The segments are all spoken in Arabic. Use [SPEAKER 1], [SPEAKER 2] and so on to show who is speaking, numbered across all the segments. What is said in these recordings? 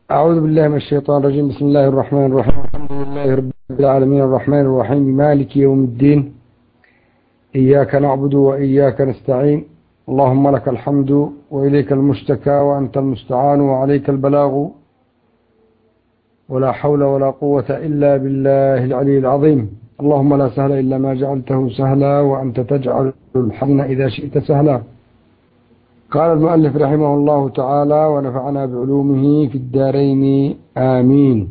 [SPEAKER 1] أعوذ بالله من الشيطان الرجيم. بسم الله الرحمن الرحيم. الحمد لله رب العالمين الرحمن الرحيم مالك يوم الدين. إياك نعبد وإياك نستعين. اللهم لك الحمد وإليك المشتكى وأنت المستعان وعليك البلاغ ولا حول ولا قوة إلا بالله العلي العظيم. اللهم لا سهل إلا ما جعلته سهلا وأنت تجعل الحزن إذا شئت سهلا. قال المؤلف رحمه الله تعالى ونفعنا بعلومه في الدارين آمين.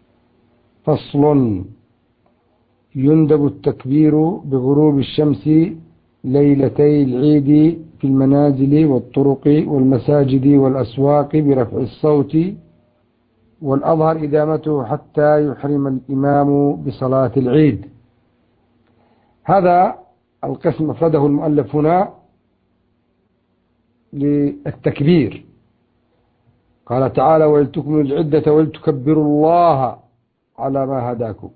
[SPEAKER 1] فصل. يندب التكبير بغروب الشمس ليلتي العيد في المنازل والطرق والمساجد والأسواق برفع الصوت، والأظهر إدامته حتى يحرم الإمام بصلاة العيد. هذا القسم أفرده المؤلف هنا للتكبير. قال تعالى: ولتكملوا العدة ولتكبروا الله على ما هداكم.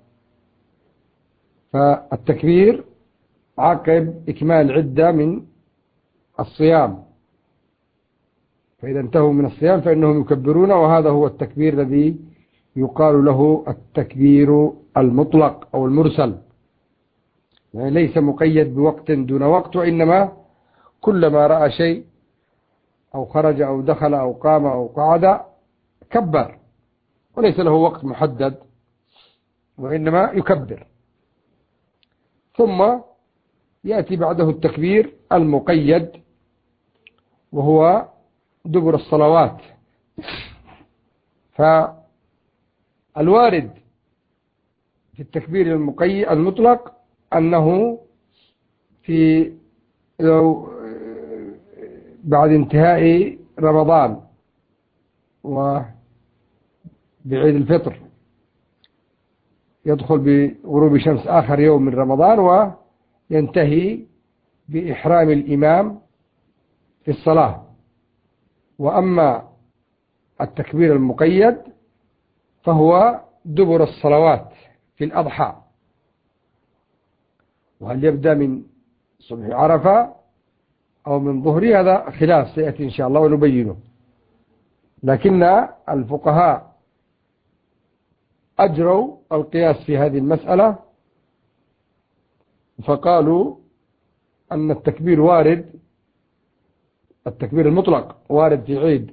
[SPEAKER 1] فالتكبير عقب إكمال العدة من الصيام، فإذا انتهوا من الصيام فإنهم يكبرون، وهذا هو التكبير الذي يقال له التكبير المطلق أو المرسل، يعني ليس مقيد بوقت دون وقت، وإنما كلما رأى شيء أو خرج أو دخل أو قام أو قعد كبر، وليس له وقت محدد، وإنما يكبر. ثم يأتي بعده التكبير المقيد، وهو دبر الصلوات. فالوارد في التكبير المطلق أنه في بعد انتهاء رمضان وبعيد الفطر يدخل بغروب شمس آخر يوم من رمضان، وينتهي بإحرام الإمام في الصلاة. وأما التكبير المقيد فهو دبر الصلوات في الأضحى، وهل يبدأ من صبح عرفة أو من ظهري هذا خلاف سيأتي إن شاء الله ونبينه، لكن الفقهاء أجروا القياس في هذه المسألة، فقالوا أن التكبير وارد، التكبير المطلق وارد في عيد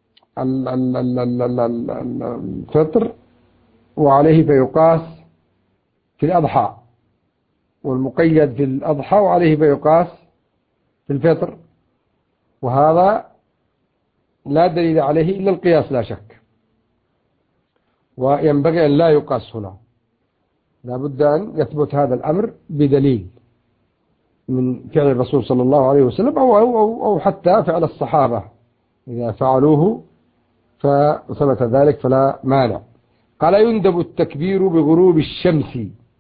[SPEAKER 1] الفطر وعليه فيقاس في الأضحى، والمقيد في الأضحى وعليه فيقاس في الفطر، وهذا لا دليل عليه إلا القياس لا شك، وينبغي أن لا يقاس هنا، لا بد أن يثبت هذا الأمر بدليل من فعل الرسول صلى الله عليه وسلم أو حتى فعل الصحابة إذا فعلوه فثبت ذلك فلا مانع. قال: يندب التكبير بغروب الشمس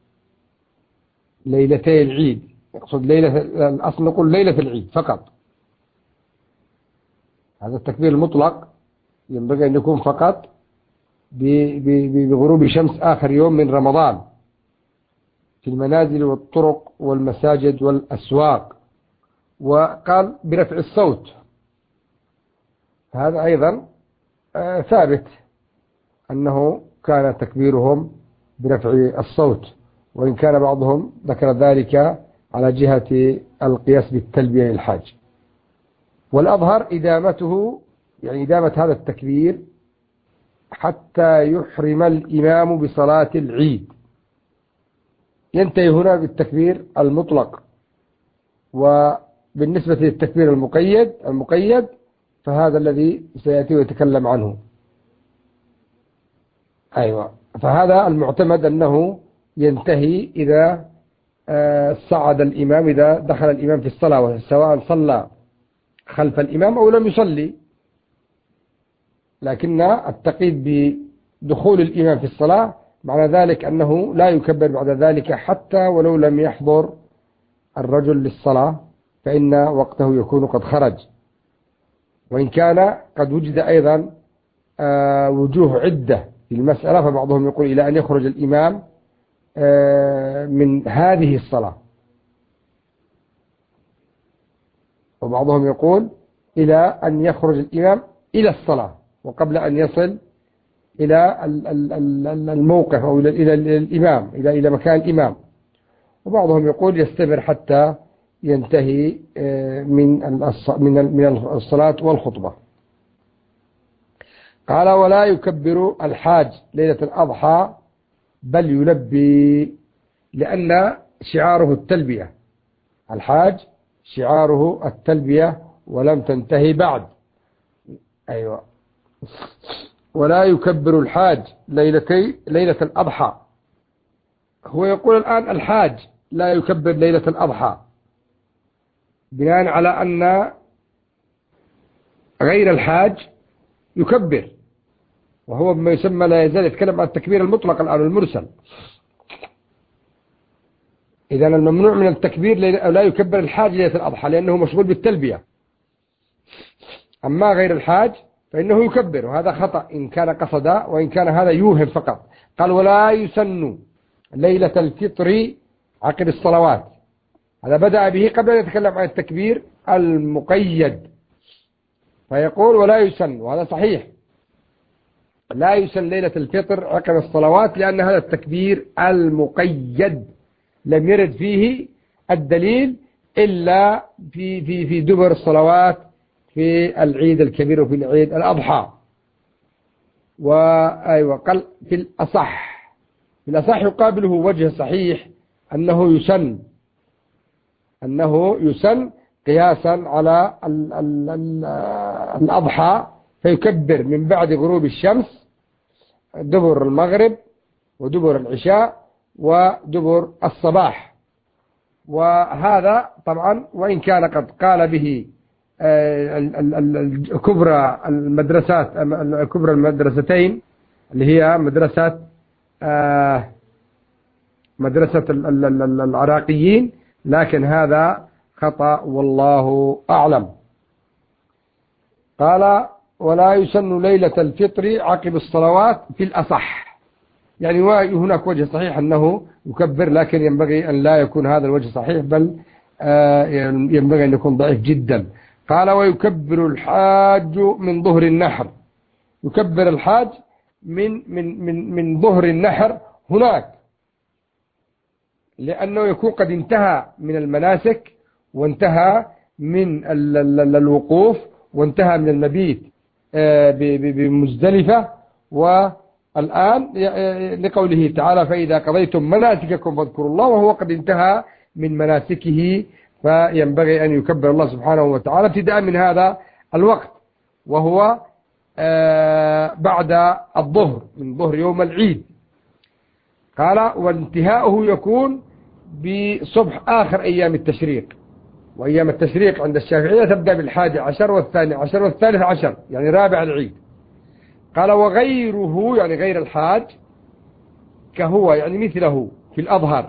[SPEAKER 1] ليلتي العيد. يقصد ليلة، الأصل نقول ليلة العيد فقط. هذا التكبير المطلق ينبغي أن يكون فقط بغروب شمس آخر يوم من رمضان في المنازل والطرق والمساجد والأسواق. وقال برفع الصوت، هذا أيضا ثابت أنه كان تكبيرهم برفع الصوت، وإن كان بعضهم ذكر ذلك على جهة القياس بالتلبية للحاج. والأظهر إدامته، يعني إدامة هذا التكبير حتى يحرم الإمام بصلاة العيد. ينتهي هنا بالتكبير المطلق. وبالنسبة للتكبير المقيد فهذا الذي سيأتي ويتكلم عنه. أيوة، فهذا المعتمد أنه ينتهي إذا صعد الإمام، إذا دخل الإمام في الصلاة، سواء صلى خلف الإمام أو لم يصلي، لكن التقييد بدخول الإمام في الصلاة معنى ذلك أنه لا يكبر بعد ذلك حتى ولو لم يحضر الرجل للصلاة، فإن وقته يكون قد خرج. وإن كان قد وجد أيضا وجوه عدة في المسألة، فبعضهم يقول إلى أن يخرج الإمام من هذه الصلاة، وبعضهم يقول إلى أن يخرج الإمام إلى الصلاة وقبل أن يصل إلى الموقف أو إلى الإمام، إلى مكان الإمام. وبعضهم يقول يستمر حتى ينتهي من الصلاة والخطبة. قال ولا يكبر الحاج ليلة الأضحى بل يلبي، لأن شعاره التلبية، الحاج شعاره التلبية ولم تنتهي بعد. أيوة. ولا يكبر الحاج ليلة الأضحى، هو يقول الآن الحاج لا يكبر ليلة الأضحى بناء على أن غير الحاج يكبر، وهو بما يسمى لا يزال يتكلم عن التكبير المطلق الآن المرسل. إذا الممنوع من التكبير لا يكبر الحاج ليلة الأضحى لأنه مشغول بالتلبية. أما غير الحاج فإنه يكبر، وهذا خطأ إن كان قصدا، وإن كان هذا يوهم فقط. قال ولا يسن ليلة الفطر عقب الصلوات، هذا بدأ به قبل أن يتكلم عن التكبير المقيد، فيقول ولا يسن، وهذا صحيح، لا يسن ليلة الفطر عقب الصلوات لأن هذا التكبير المقيد لم يرد فيه الدليل إلا في دبر الصلوات في العيد الكبير وفي العيد الأضحى. وأيوة قال في الأصح يقابله وجه صحيح أنه يسن قياسا على الأضحى، فيكبر من بعد غروب الشمس دبر المغرب ودبر العشاء ودبر الصباح. وهذا طبعا وإن كان قد قال به كبرى المدرستين اللي هي مدرسة العراقيين، لكن هذا خطأ والله أعلم. قال ولا يسن ليلة الفطر عقب الصلوات في الأصح، يعني هناك وجه صحيح أنه يكبر، لكن ينبغي أن لا يكون هذا الوجه صحيح، بل ينبغي أن يكون ضعيف جدا. قال ويكبر الحاج من ظهر النحر، يكبر الحاج من ظهر النحر هناك، لأنه يكون قد انتهى من المناسك وانتهى من الوقوف وانتهى من المبيت بمزدلفة، والآن لقوله تعالى فإذا قضيتم مناسككم فاذكروا الله، وهو قد انتهى من مناسكه، فينبغي أن يكبر الله سبحانه وتعالى ابتداء من هذا الوقت، وهو بعد الظهر من ظهر يوم العيد. قال وانتهاؤه يكون بصبح آخر أيام التشريق، وأيام التشريق عند الشافعية تبدأ بال11 وال12 وال13، يعني رابع العيد. قال وغيره يعني غير الحاج كهو يعني مثله في الأظهر،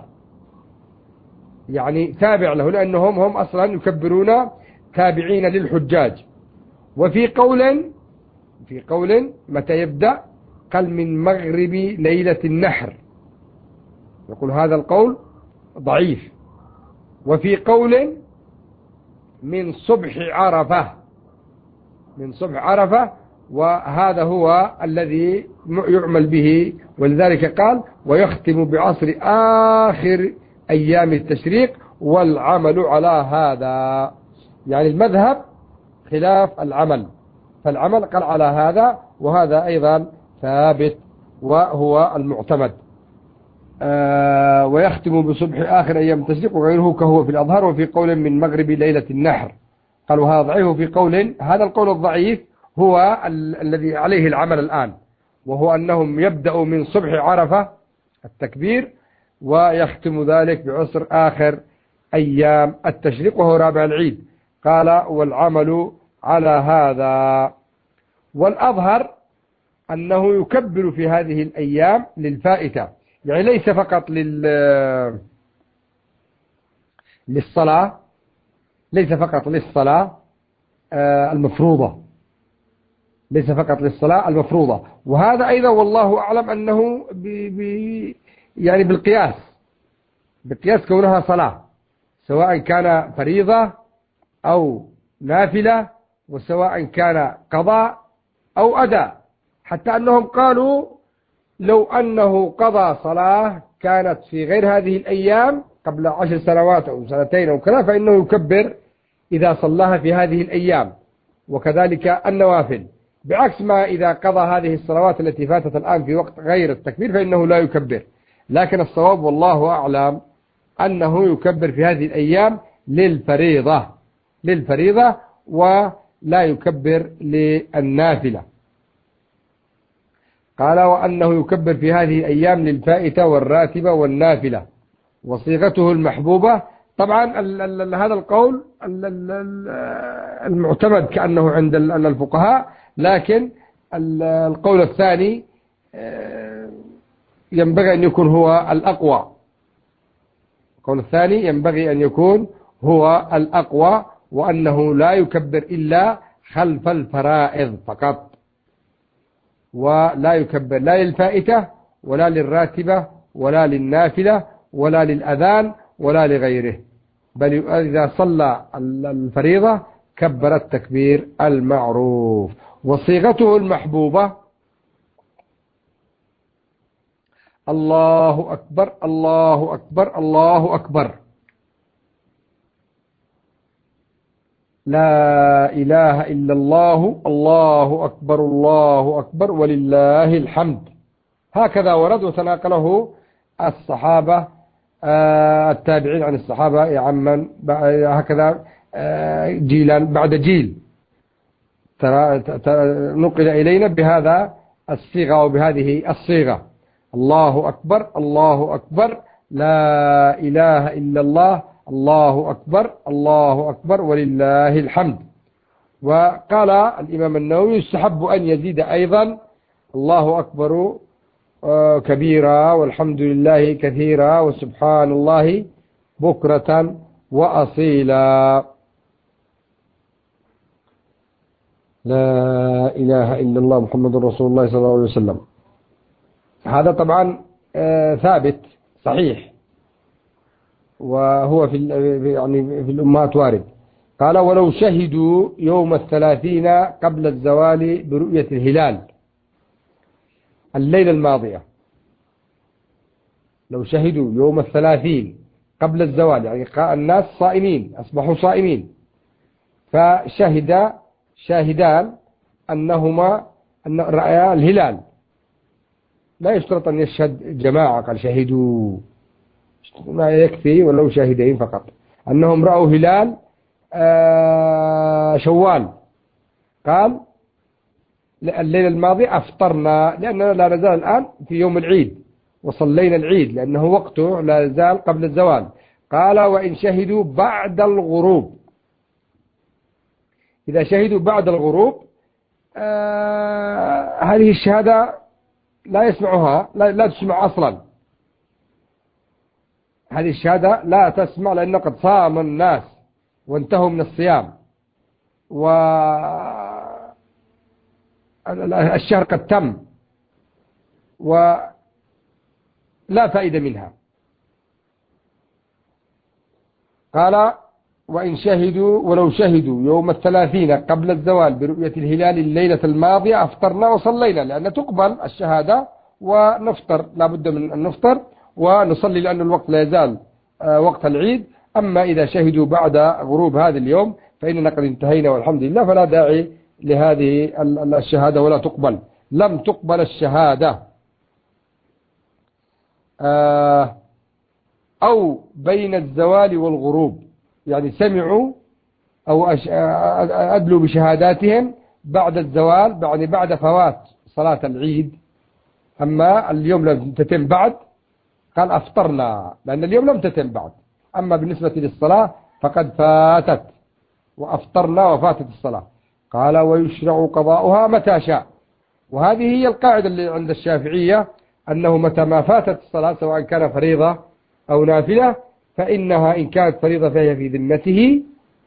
[SPEAKER 1] يعني تابع له، لأنهم هم أصلا يكبرون تابعين للحجاج. وفي قول متى يبدأ؟ قال من مغرب ليلة النحر، يقول هذا القول ضعيف. وفي قول من صبح عرفة، وهذا هو الذي يعمل به، ولذلك قال ويختم بعصر آخر أيام التشريق والعمل على هذا، يعني المذهب خلاف العمل، فالعمل قال على هذا، وهذا أيضا ثابت وهو المعتمد. ويختم بصبح آخر أيام التشريق وغيره كهو في الأظهر. وفي قول من مغرب ليلة النحر، قالوا هذا ضعيف. في قول هذا القول الضعيف هو الذي عليه العمل الآن، وهو أنهم يبدأوا من صبح عرفة التكبير ويختم ذلك بعصر آخر أيام التشريق وهو رابع العيد. قال والعمل على هذا. والأظهر أنه يكبر في هذه الأيام للفائتة، يعني ليس فقط للصلاة المفروضة، ليس فقط للصلاة المفروضة. وهذا أيضا والله أعلم أنه يعني بالقياس كونها صلاة، سواء كان فريضة أو نافلة، وسواء كان قضاء أو أداء، حتى أنهم قالوا لو أنه قضى صلاة كانت في غير هذه الأيام قبل 10 سنوات أو سنتين أو كذا فإنه يكبر إذا صلاها في هذه الأيام، وكذلك النوافل، بعكس ما إذا قضى هذه الصلوات التي فاتت الآن في وقت غير التكبير فإنه لا يكبر. لكن الصواب والله أعلم أنه يكبر في هذه الأيام للفريضة ولا يكبر للنافلة. قال وأنه يكبر في هذه الأيام للفائتة والراتبة والنافلة وصيغته المحبوبة. طبعا هذا القول المعتمد كأنه عند الفقهاء، لكن القول الثاني ينبغي أن يكون هو الأقوى. القول الثاني ينبغي أن يكون هو الأقوى، وأنه لا يكبر إلا خلف الفرائض فقط، ولا يكبر لا للفائتة ولا للراتبة ولا للنافلة ولا للأذان ولا لغيره، بل إذا صلى الفريضة كبر التكبير المعروف. وصيغته المحبوبة الله أكبر الله أكبر الله أكبر، لا إله إلا الله الله أكبر الله أكبر ولله الحمد. هكذا ورد وتناقله الصحابة التابعين عن الصحابة عمن هكذا جيلا بعد جيل نقل إلينا بهذا الصيغة وبهذه الصيغة: الله أكبر الله أكبر لا إله إلا الله الله أكبر الله أكبر ولله الحمد. وقال الإمام النووي يستحب أن يزيد أيضا الله أكبر كبيرا والحمد لله كثيرا وسبحان الله بكرة وأصيلا. لا إله إلا الله محمد رسول الله صلى الله عليه وسلم. هذا طبعا ثابت صحيح، وهو في الأمهات وارد. قال ولو شهدوا يوم 30 قبل الزوال برؤية الهلال الليلة الماضية، لو شهدوا يوم 30 قبل الزوال يعني الناس صائمين أصبحوا صائمين، فشهد شاهدان أنهما أن رأيا الهلال، لا يشترط أن يشهد جماعة، قال شهدوا ما يكفي ولو شاهدين فقط أنهم رأوا هلال شوال. قال الليلة الماضية أفطرنا لأننا لا نزال الآن في يوم العيد وصلينا العيد لأنه وقته لا زال قبل الزوال. قال وإن شهدوا بعد الغروب، إذا شهدوا بعد الغروب هذه الشهادة لا يسمعها، لا تسمع أصلا، هذه الشهادة لا تسمع لأنه قد صام الناس وانتهوا من الصيام والشهر قد تم ولا فائدة منها. قال وإن شهدوا ولو شهدوا يوم 30 قبل الزوال برؤية الهلال الليلة الماضية أفطرنا وصلينا، لأن تقبل الشهادة ونفطر، لا بد من أن نفطر ونصلي لأن الوقت لا يزال وقت العيد. أما إذا شهدوا بعد غروب هذا اليوم فإننا قد انتهينا والحمد لله، فلا داعي لهذه الشهادة ولا تقبل، لم تقبل الشهادة. أو بين الزوال والغروب، يعني سمعوا أو أدلوا بشهاداتهم بعد الزوال، يعني بعد فوات صلاة العيد. أما اليوم لم تتم بعد قال أفطرنا لأن اليوم لم تتم بعد، أما بالنسبة للصلاة فقد فاتت وأفطرنا وفاتت الصلاة. قال ويشرع قضاؤها متى شاء، وهذه هي القاعدة اللي عند الشافعية أنه متى ما فاتت الصلاة سواء كان فريضة أو نافلة فإنها إن كانت فريضة فهي في ذمته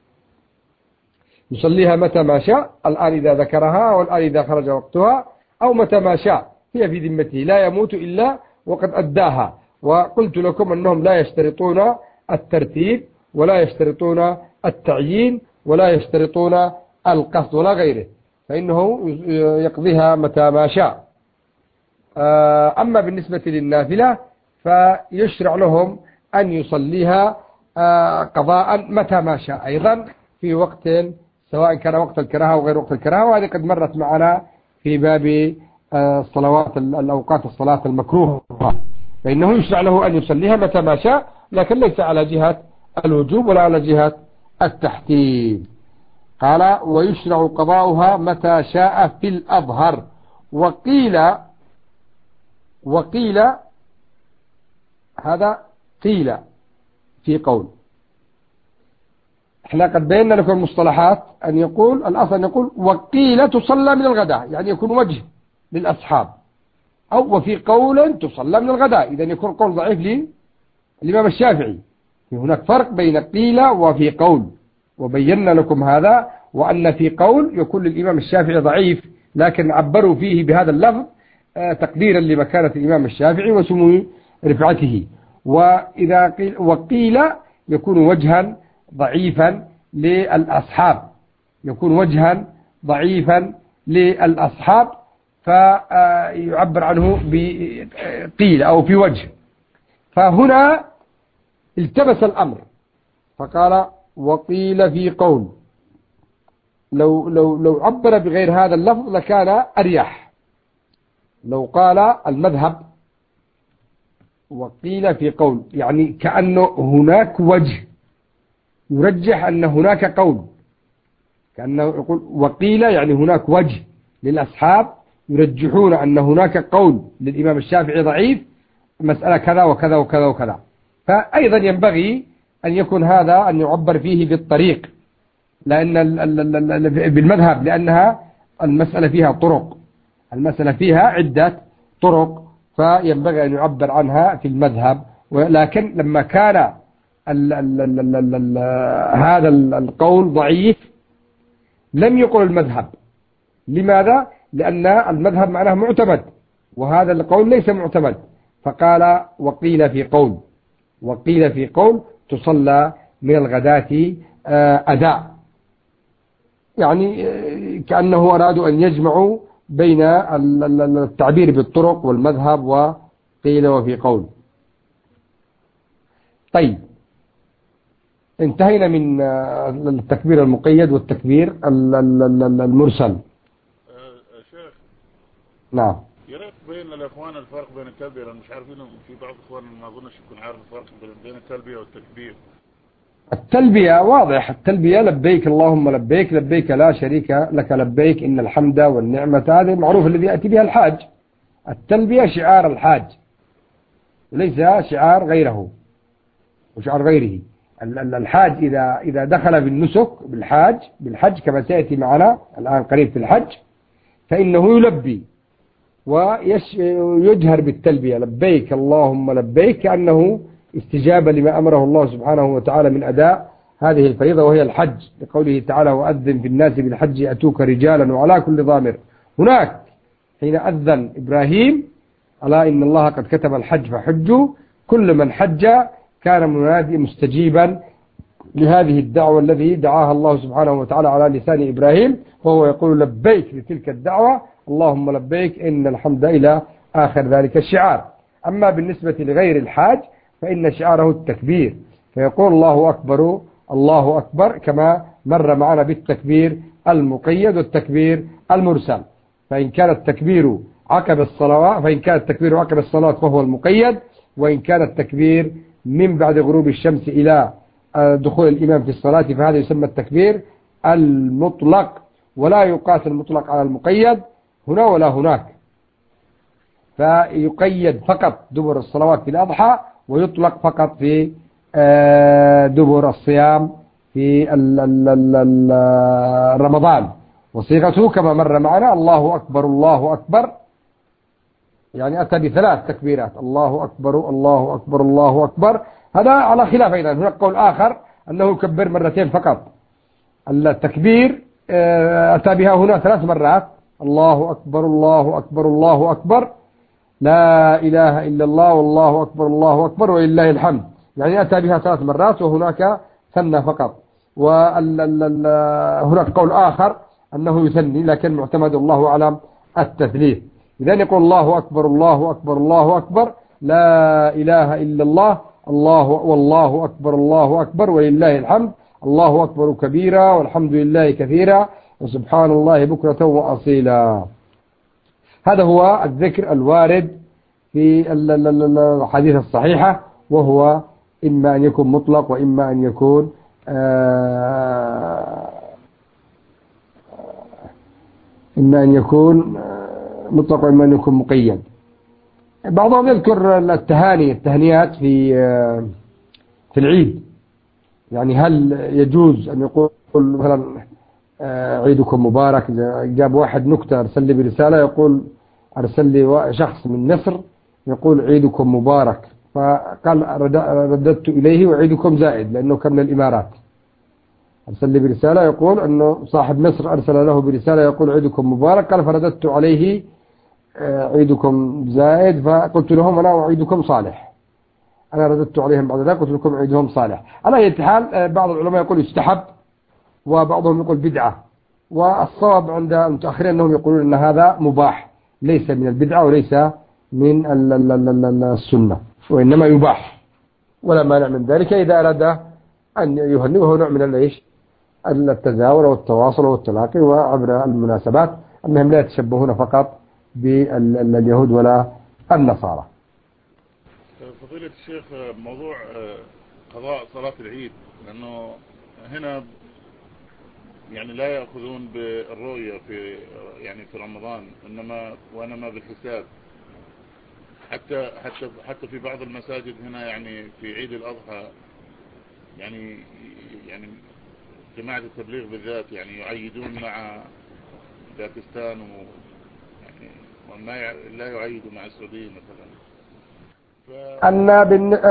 [SPEAKER 1] يصليها متى ما شاء، الآن إذا ذكرها والآن إذا خرج وقتها، أو متى ما شاء هي في ذمته لا يموت إلا وقد أداها. وقلت لكم أنهم لا يشترطون الترتيب ولا يشترطون التعيين ولا يشترطون القصد ولا غيره، فإنه يقضيها متى ما شاء. أما بالنسبة للنافلة فيشرع لهم أن يصليها قضاء متى ما شاء أيضا في وقت، سواء كان وقت الكراهة أو غير وقت الكراهة، وهذه قد مرت معنا في باب الصلوات الأوقات الصلاة المكروهة، فإنه يشرع له أن يصليها متى ما شاء، لكن ليس على جهة الوجوب ولا على جهة التحتيم. قال ويشرع قضاؤها متى شاء في الأظهر. وقيل هذا قيل في قول. احنا قد بينا لكم المصطلحات، أن يقول الأصل أن يقول وقيل تصلى من الغداء، يعني يكون وجه للأصحاب، أو وفي قول تصلى من الغداء، إذا يكون قول ضعيف للإمام الشافعي. هناك فرق بين قيل وفي قول، وبينا لكم هذا، وأن في قول يكون للإمام الشافعي ضعيف، لكن عبروا فيه بهذا اللفظ تقديرا لمكانة الإمام الشافعي وسمو رفعته. وإذا وقيل يكون وجها ضعيفا للأصحاب، يكون وجها ضعيفا للأصحاب، فيعبر عنه بقيل أو في وجه. فهنا التبس الأمر فقال وقيل في قول. لو عبر بغير هذا اللفظ لكان أريح. لو قال المذهب وقيل في قول، يعني كأنه هناك وجه يرجح أن هناك قول، كأنه يقول وقيل يعني هناك وجه للأصحاب يرجحون أن هناك قول للإمام الشافعي ضعيف، مسألة كذا وكذا وكذا وكذا. فأيضا ينبغي أن يكون هذا أن يعبر فيه بالطريق، لأن بالمذهب، لأنها المسألة فيها طرق، المسألة فيها عدة طرق، فينبغي أن يعبر عنها في المذهب. ولكن لما كان هذا القول ضعيف لم يقل المذهب. لماذا؟ لأن المذهب معناه معتمد، وهذا القول ليس معتمد، فقال وقيل في قول. وقيل في قول تصلى من الغداة أداء، يعني كأنه أرادوا أن يجمعوا بين التعبير بالطرق والمذهب وقيل وفي قول. طيب، انتهينا من التكبير المقيد والتكبير المرسل.
[SPEAKER 2] شيخ،
[SPEAKER 1] نعم،
[SPEAKER 2] يا ريت بين الأخوان الفرق بين التلبية، لأن مش عارفين، في بعض الأخوان ما أظنش يكون عارف الفرق بين التلبية والتكبير.
[SPEAKER 1] التلبية واضح، التلبية لبيك اللهم لبيك، لبيك لا شريك لك لبيك إن الحمد والنعمة، هذا المعروف الذي يأتي بها الحاج. التلبية شعار الحاج وليس شعار غيره وشعار غيره. الحاج إذا دخل بالنسك بالحج كما سيأتي معنا الآن قريب في الحج، فإنه يلبي ويجهر بالتلبية لبيك اللهم لبيك، كأنه استجابة لما أمره الله سبحانه وتعالى من أداء هذه الفريضة وهي الحج، لقوله تعالى وأذن في الناس بالحج أتوك رجالا وعلى كل ضامر. هناك حين أذن إبراهيم ألا إن الله قد كتب الحج فحجوا، كل من حج كان منادي مستجيبا لهذه الدعوة الذي دعاها الله سبحانه وتعالى على لسان إبراهيم، وهو يقول لبيك لتلك الدعوة اللهم لبيك إن الحمد إلى آخر ذلك الشعار. أما بالنسبة لغير الحاج فإن شعاره التكبير، فيقول الله أكبر الله أكبر، كما مر معنا بالتكبير المقيد والتكبير المرسل. فإن كان التكبير عقب الصلوات فهو المقيد، وإن كان التكبير من بعد غروب الشمس إلى دخول الإمام في الصلاة فهذا يسمى التكبير المطلق، ولا يقاس المطلق على المقيد هنا ولا هناك، فيقيد فقط دبر الصلوات في الأضحى، ويطلق فقط في دبر الصيام في رمضان. وصيغته كما مر معنا الله أكبر الله أكبر، يعني أتى بثلاث تكبيرات، الله أكبر الله أكبر الله أكبر. هذا على خلاف أيضا، هناك قول آخر أنه يكبر مرتين فقط. التكبير أتى بها هنا 3 مرات، الله أكبر الله أكبر الله أكبر، لا إله إلا الله والله أكبر الله أكبر ولله الحمد، يعني أتى بها 3 مرات، وهناك ثنى فقط. وهناك قول آخر أنه يثني، لكن معتمد الله أعلم التثليث. إذا يقول الله أكبر الله أكبر الله أكبر، لا إله إلا الله، الله والله أكبر الله أكبر ولله الحمد، الله أكبر كبيرا والحمد لله كثيرا وسبحان الله بكرة وأصيلا. هذا هو الذكر الوارد في الحديث الصحيحة، وهو إما أن يكون مطلق وإما أن يكون مطلق وإما أن يكون مقيد. بعضهم يذكر التهنيات في العيد، يعني هل يجوز أن يقول مثلا عيدكم مبارك؟ جاب واحد نكتة أرسل لي برسالة يقول، أرسل لي شخص من مصر يقول عيدكم مبارك، فقال رددت إليه وعيدكم زائد لأنه كان من الإمارات. أرسل لي برسالة يقول أنه صاحب مصر أرسل له برسالة يقول عيدكم مبارك، قال فرددت عليه عيدكم زائد، فقلت لهم أنا وعيدكم صالح. أنا رددت عليهم بعد ذلك قلت لكم عيدهم صالح. على أي حال بعض العلماء يقول يستحب وبعضهم يقول بدعة، والصواب عند المتأخرين أنهم يقولون أن هذا مباح، ليس من البدعة وليس من السنة، وإنما يباح ولا مانع من ذلك إذا أراد أن يهنئ، وهو نوع من التزاور والتواصل والتلاقي وعبر المناسبات، أنهم لا يتشبهون فقط باليهود ولا النصارى.
[SPEAKER 2] فضيلة الشيخ، موضوع قضاء صلاة العيد، لأنه هنا يعني لا يأخذون بالرؤية في رمضان، وإنما بالحساب. حتى في بعض المساجد هنا يعني في عيد الأضحى يعني جماعة التبليغ بالذات يعني يعيدون مع باكستان وما لا يعيدوا مع السعودية مثلا.
[SPEAKER 1] أن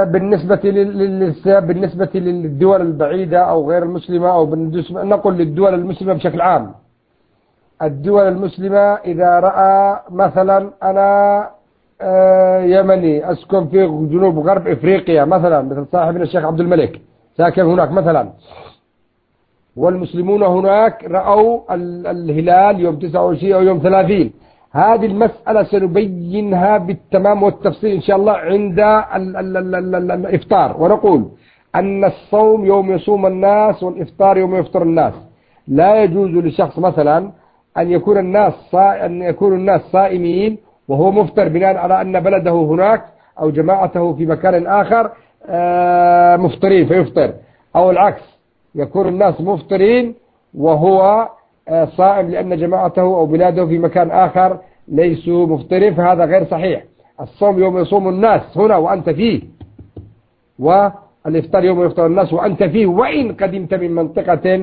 [SPEAKER 1] بالنسبة للدول البعيدة أو غير المسلمة، أو نقول للدول المسلمة بشكل عام، الدول المسلمة إذا رأى مثلا أنا يمني أسكن في جنوب غرب إفريقيا مثلا، مثل صاحبنا الشيخ عبد الملك ساكن هناك مثلا، والمسلمون هناك رأوا الهلال يوم 29 أو يوم 30، هذه المسألة سنبينها بالتمام والتفصيل إن شاء الله عند الإفطار، ونقول أن الصوم يوم يصوم الناس والإفطار يوم يفطر الناس. لا يجوز لشخص مثلا أن يكون الناس صائمين وهو مفطر بناء على أن بلده هناك أو جماعته في مكان آخر مفطرين فيفطر، أو العكس يكون الناس مفطرين وهو صائم لأن جماعته أو بلاده في مكان آخر ليسوا مفطرين، فهذا غير صحيح. الصوم يوم يصوم الناس هنا وأنت فيه، والإفطار يوم يفطر الناس وأنت فيه، وإن قدمت من منطقة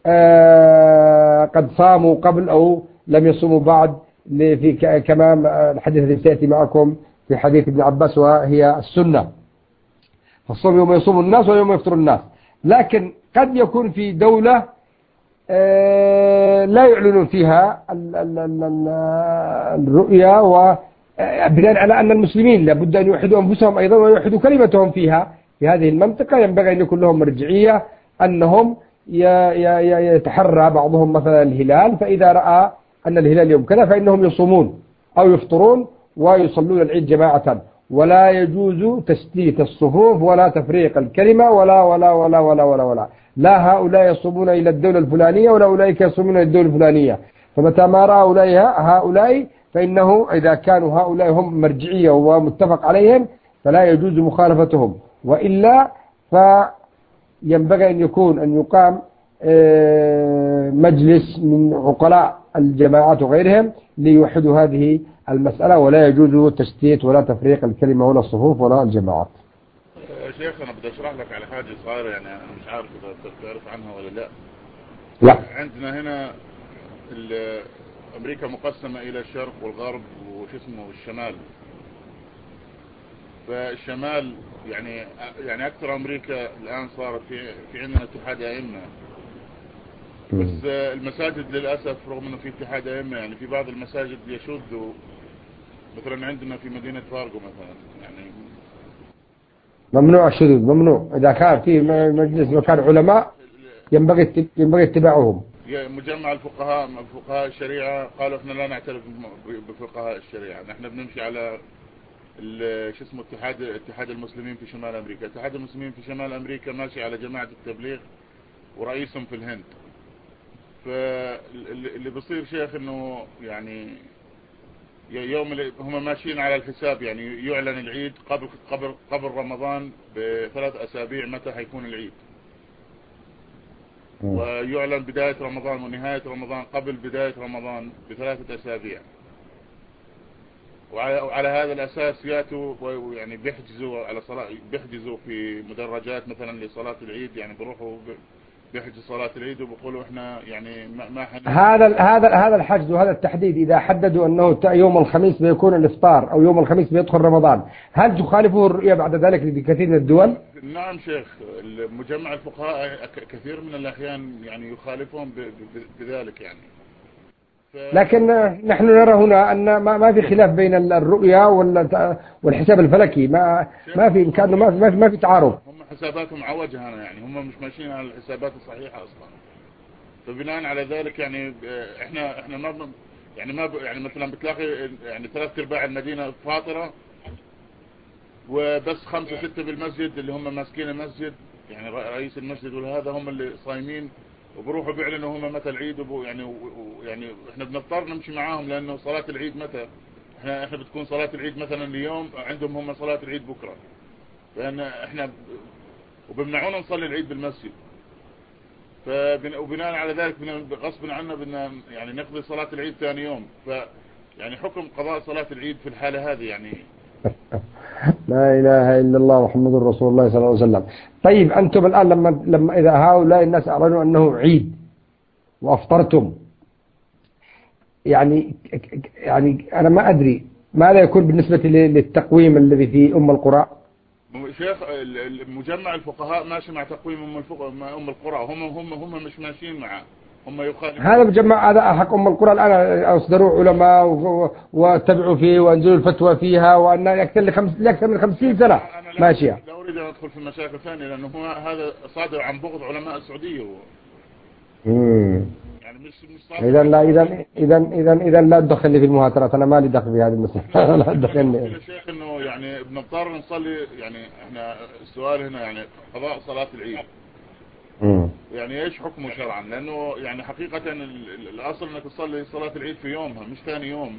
[SPEAKER 1] قد صاموا قبل أو لم يصوموا بعد، كما الحديث الذي سيأتي معكم في حديث ابن عباس وهي السنة. فالصوم يوم يصوم الناس ويوم يفطر الناس، لكن قد يكون في دولة لا يعلنون فيها الرؤيا، وبناء على أن المسلمين لابد أن يوحدوا أنفسهم أيضا ويوحدوا كلمتهم فيها. في هذه المنطقة ينبغي أن يكون لهم مرجعية، أنهم يتحرى بعضهم مثلا الهلال، فإذا رأى أن الهلال يوم كذا فإنهم يصومون أو يفطرون ويصلون العيد جماعة. ولا يجوز تشتيت الصفوف ولا تفريق الكلمة ولا ولا ولا ولا ولا ولا لا هؤلاء يصومون إلى الدولة الفلانية ولا أولئك يصومون إلى الدولة الفلانية. فمتى ما رأى هؤلاء فإنه إذا كانوا هؤلاء هم مرجعية ومتفق عليهم فلا يجوز مخالفتهم، وإلا فينبغي أن يقام مجلس من عقلاء الجماعات وغيرهم ليوحدوا هذه المسألة، ولا يجوز تشتيت ولا تفريق الكلمة ولا الصفوف ولا الجماعات.
[SPEAKER 2] شيخ أنا بدي أشرح لك على حاجة صغيرة، يعني أنا مش عارف إذا تعرف عنها ولا لا.
[SPEAKER 1] لا.
[SPEAKER 2] عندنا هنا أمريكا مقسمة إلى الشرق والغرب والشمال. فالشمال يعني أكثر أمريكا الآن صارت في عندنا اتحاد أئمة، بس المساجد للأسف رغم أنه في اتحاد أئمة يعني في بعض المساجد يشدوا، مثلا عندنا في مدينة فارغو مثلا يعني
[SPEAKER 1] ممنوع الشذوذ، ممنوع. إذا كان في مجلس مكان علماء ينبغي اتباعهم.
[SPEAKER 2] مجمع الفقهاء فقهاء الشريعة قالوا احنا لا نعترف بفقهاء الشريعة، نحن بنمشي على شو اسمه اتحاد المسلمين في شمال امريكا. اتحاد المسلمين في شمال امريكا ماشي على جماعة التبليغ ورئيسهم في الهند. فاللي بصير شيخ انه يعني يوم اللي هم ماشيين على الحساب، يعني يعلن العيد قبل رمضان ب3 أسابيع متى حيكون العيد، ويعلن بداية رمضان ونهاية رمضان قبل بداية رمضان ب3 أسابيع. وعلى هذا الأساس يأتوا ويعني بيحجزوا على صلاة، بيحجزوا في مدرجات مثلا لصلاة العيد، يعني بروحوا بيحجزوا صلاة العيد وبيقولوا احنا يعني ما
[SPEAKER 1] هذا الحجز وهذا التحديد إذا حددوا أنه يوم الخميس بيكون الإفطار أو يوم الخميس بيدخل رمضان، هل تخالفه الرؤية بعد ذلك لكثير من الدول؟
[SPEAKER 2] نعم شيخ، مجمع الفقهاء كثير من الأحيان يعني يخالفهم بذلك يعني.
[SPEAKER 1] لكن نحن نرى هنا أن ما في خلاف بين الرؤيا والحساب الفلكي، ما في إمكانه، ما في تعارض.
[SPEAKER 2] هم حساباتهم عوجة هنا، يعني هم مش ماشيين على الحسابات الصحيحة أصلا. فبناء على ذلك يعني احنا يعني مثلا بتلاقي يعني 3/4 المدينة فاطرة، وبس 5-6 بالمسجد اللي هم ماسكين المسجد، يعني رئيس المسجد وهذا هم اللي صايمين، وبروحوا بيعلنوا هم متى العيد يعني احنا بنضطر نمشي معاهم، لانه صلاة العيد متى احنا بتكون صلاة العيد مثلا اليوم، عندهم هم صلاة العيد بكرة، لان احنا وبمنعونا نصلي العيد بالمسجد. وبناء على ذلك غصب عنا بدنا يعني نقضي صلاة العيد ثاني يوم. يعني حكم قضاء صلاة العيد في الحالة هذه يعني
[SPEAKER 1] لا إله إلا الله محمد رسول الله صلى الله عليه وسلم. طيب أنتم الآن لما إذا هؤلاء الناس أعلنوا أنه عيد وأفطرتم، يعني أنا ما أدري ماذا يكون بالنسبة للتقويم الذي في القرى.
[SPEAKER 2] شيخ مجمع الفقهاء ماشي مع تقويم أم القرى، هم مش ماشيين معه، هم يخالفون.
[SPEAKER 1] هذا مجمع، هذا حق القرى الآن أصدروا علماء واتبعوا فيه وأنزلوا الفتوى فيها، وأن لأكثر من 50 سنة ماشية.
[SPEAKER 2] لا أريد أن أدخل في مشاكل ثانية، لأنه هذا صادر عن بغض علماء السعودية هو. يعني مش
[SPEAKER 1] إذا لا تدخلني في المهاترات، أنا مالي دخل في هذه المسألة. لا تدخلني
[SPEAKER 2] يا شيخ إنه يعني بنضطر نصلي، يعني إحنا السؤال هنا يعني قضاء صلاة العيد يعني إيش حكمه شرعا؟ لأنه يعني حقيقة الأصل إنك تصلي صلاة العيد في يومها مش ثاني يوم.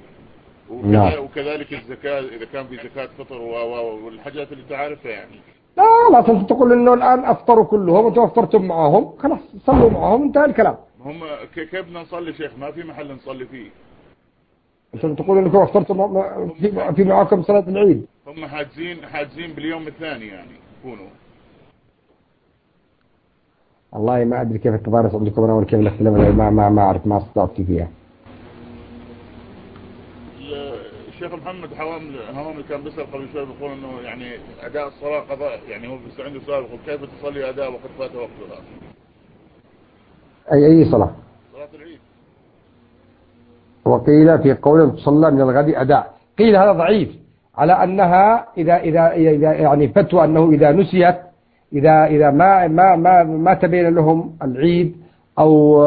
[SPEAKER 2] وكذلك الزكاة إذا كان في زكاة فطر والحاجات اللي تعرفها يعني.
[SPEAKER 1] لا تقول إنه الآن أفطروا كلهم وأنتم أفطرتم معهم، خلاص صلوا معهم انتهى الكلام.
[SPEAKER 2] هم كيف بدنا نصلي شيخ؟ ما في محل نصلي فيه.
[SPEAKER 1] أنتم تقولوا إنكم أفطرتم في معاكم صلاة العيد.
[SPEAKER 2] هم حاجزين باليوم الثاني يعني يكونوا.
[SPEAKER 1] والله ما أدري كيف التضارس عندكم أنا ولا كيف الاختلاف، ما أعرف، ما استطعت فيها.
[SPEAKER 2] الشيخ محمد هوامي كان بيسأل قبل شوي بيقول إنه يعني أداء الصلاة قضاء، يعني هو بس عنده سؤال يقول كيف تصلي أداء وقد فات وقتها؟
[SPEAKER 1] أي صلاة؟
[SPEAKER 2] صلاة العيد.
[SPEAKER 1] وقيل في قوله تصلى من الغد أداء، قيل هذا ضعيف على أنها إذا يعني فتوى أنه إذا نسيت، إذا ما تبين لهم العيد أو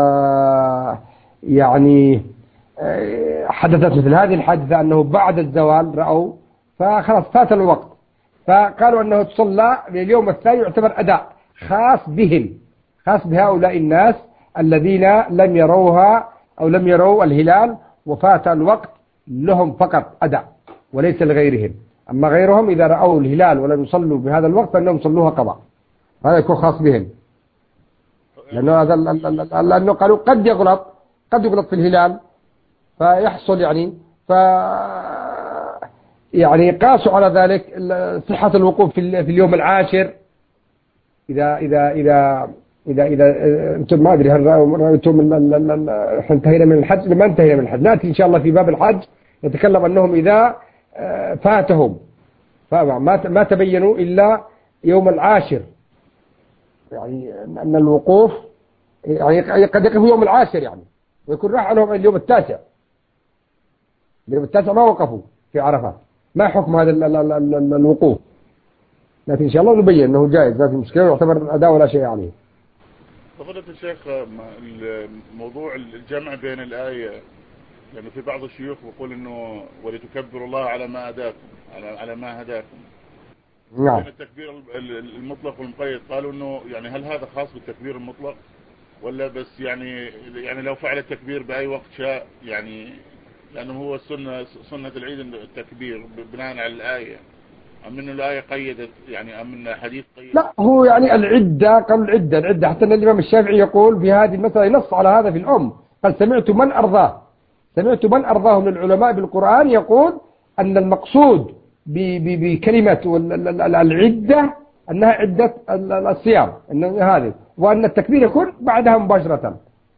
[SPEAKER 1] يعني حدثت مثل هذه الحادثة أنه بعد الزوال رأوا فخلاص فات الوقت، فقالوا أنه تصلى لليوم الثاني يعتبر أداء خاص بهم، خاص بهؤلاء الناس الذين لم يروها أو لم يروا الهلال وفات الوقت، لهم فقط أداء وليس لغيرهم. أما غيرهم إذا رأوا الهلال ولم يصلوا بهذا الوقت فإنهم صلوها قضاء، هذا يكون خاص بهم. لأنه قالوا قد يغلط في الهلال فيحصل يعني قاسوا على ذلك صحة الوقوف في اليوم العاشر. إذا أنتم ما أدري هل رأيتم انتهينا من الحج؟ لما انتهينا من الحج نأتي إن شاء الله في باب الحج نتكلم أنهم إذا فاتهم ما تبينوا إلا يوم العاشر، يعني أن الوقوف يعني قد يقف يوم العاشر يعني ويكون راح عنهم اليوم التاسع. اليوم التاسع ما وقفوا في عرفات، ما حكم هذا الوقوف؟ لكن إن شاء الله نبين أنه جائز، لا في مشكلة، يعتبر أداء ولا شيء عليه.
[SPEAKER 2] فضيلة الشيخ، موضوع الجمع بين الآية، لأنه في بعض الشيوخ بيقول إنه ولتكبروا الله على ما هداكم، على ما هداكم،
[SPEAKER 1] نعم.
[SPEAKER 2] بين التكبير المطلق والمقيد. قالوا إنه يعني هل هذا خاص بالتكبير المطلق ولا بس يعني لو فعل التكبير بأي وقت شاء، يعني لأنه هو سنة العيد التكبير بناء على الآية، أم إنه الآية قيدت، يعني أم إن الحديث قيد؟
[SPEAKER 1] لا، هو يعني العدة قبل العدة حتى أن الإمام الشافعي يقول في هذه المسألة، ينص على هذا في الأم، قال سمعت من أرضاه من العلماء بالقرآن يقول أن المقصود بكلمة العدة أنها عدة الصيام، أن هذه، وأن التكبير يكون بعدها مباشرة.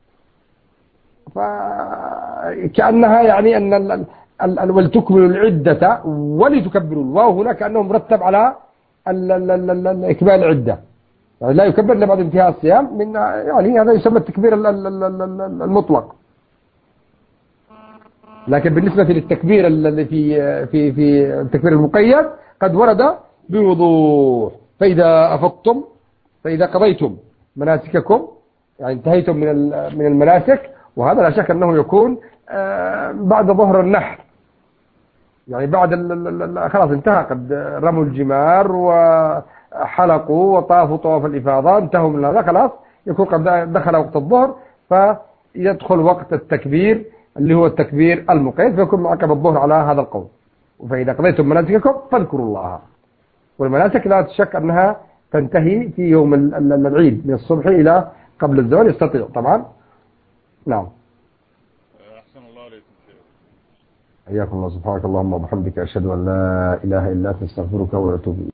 [SPEAKER 1] فكأنها يعني أن ولتكملوا العدة ولتكبروا، الواو هنا كأنه مرتب على إكمال العدة، يعني لا يكبر إلا بعد انتهاء الصيام، من يعني هذا يسمى التكبير المطلق. لكن بالنسبة للتكبير الذي في التكبير المقيد قد ورد بوضوح. فإذا قضيتم مناسككم، يعني انتهيتم من المناسك، وهذا لا شك أنه يكون بعد ظهر النحر، يعني بعد خلاص انتهى، قد رموا الجمار وحلقوا وطافوا طواف الإفاضة، انتهوا من هذا خلاص، يكون قد دخل وقت الظهر، فيدخل وقت التكبير اللي هو التكبير المقيد، فيكون معقب الظهر على هذا القول. فإذا قضيتم مناسككم فاذكروا الله. والمناسك لا تشك أنها تنتهي في يوم العيد من الصبح إلى قبل الزوال، يستطيع طبعا. نعم.
[SPEAKER 2] أحسن الله عليكم شيخ.
[SPEAKER 1] حياكم الله. سبحانك اللهم وبحمدك، أشهد أن لا إله إلا أنت، أستغفرك وأتوب إليك.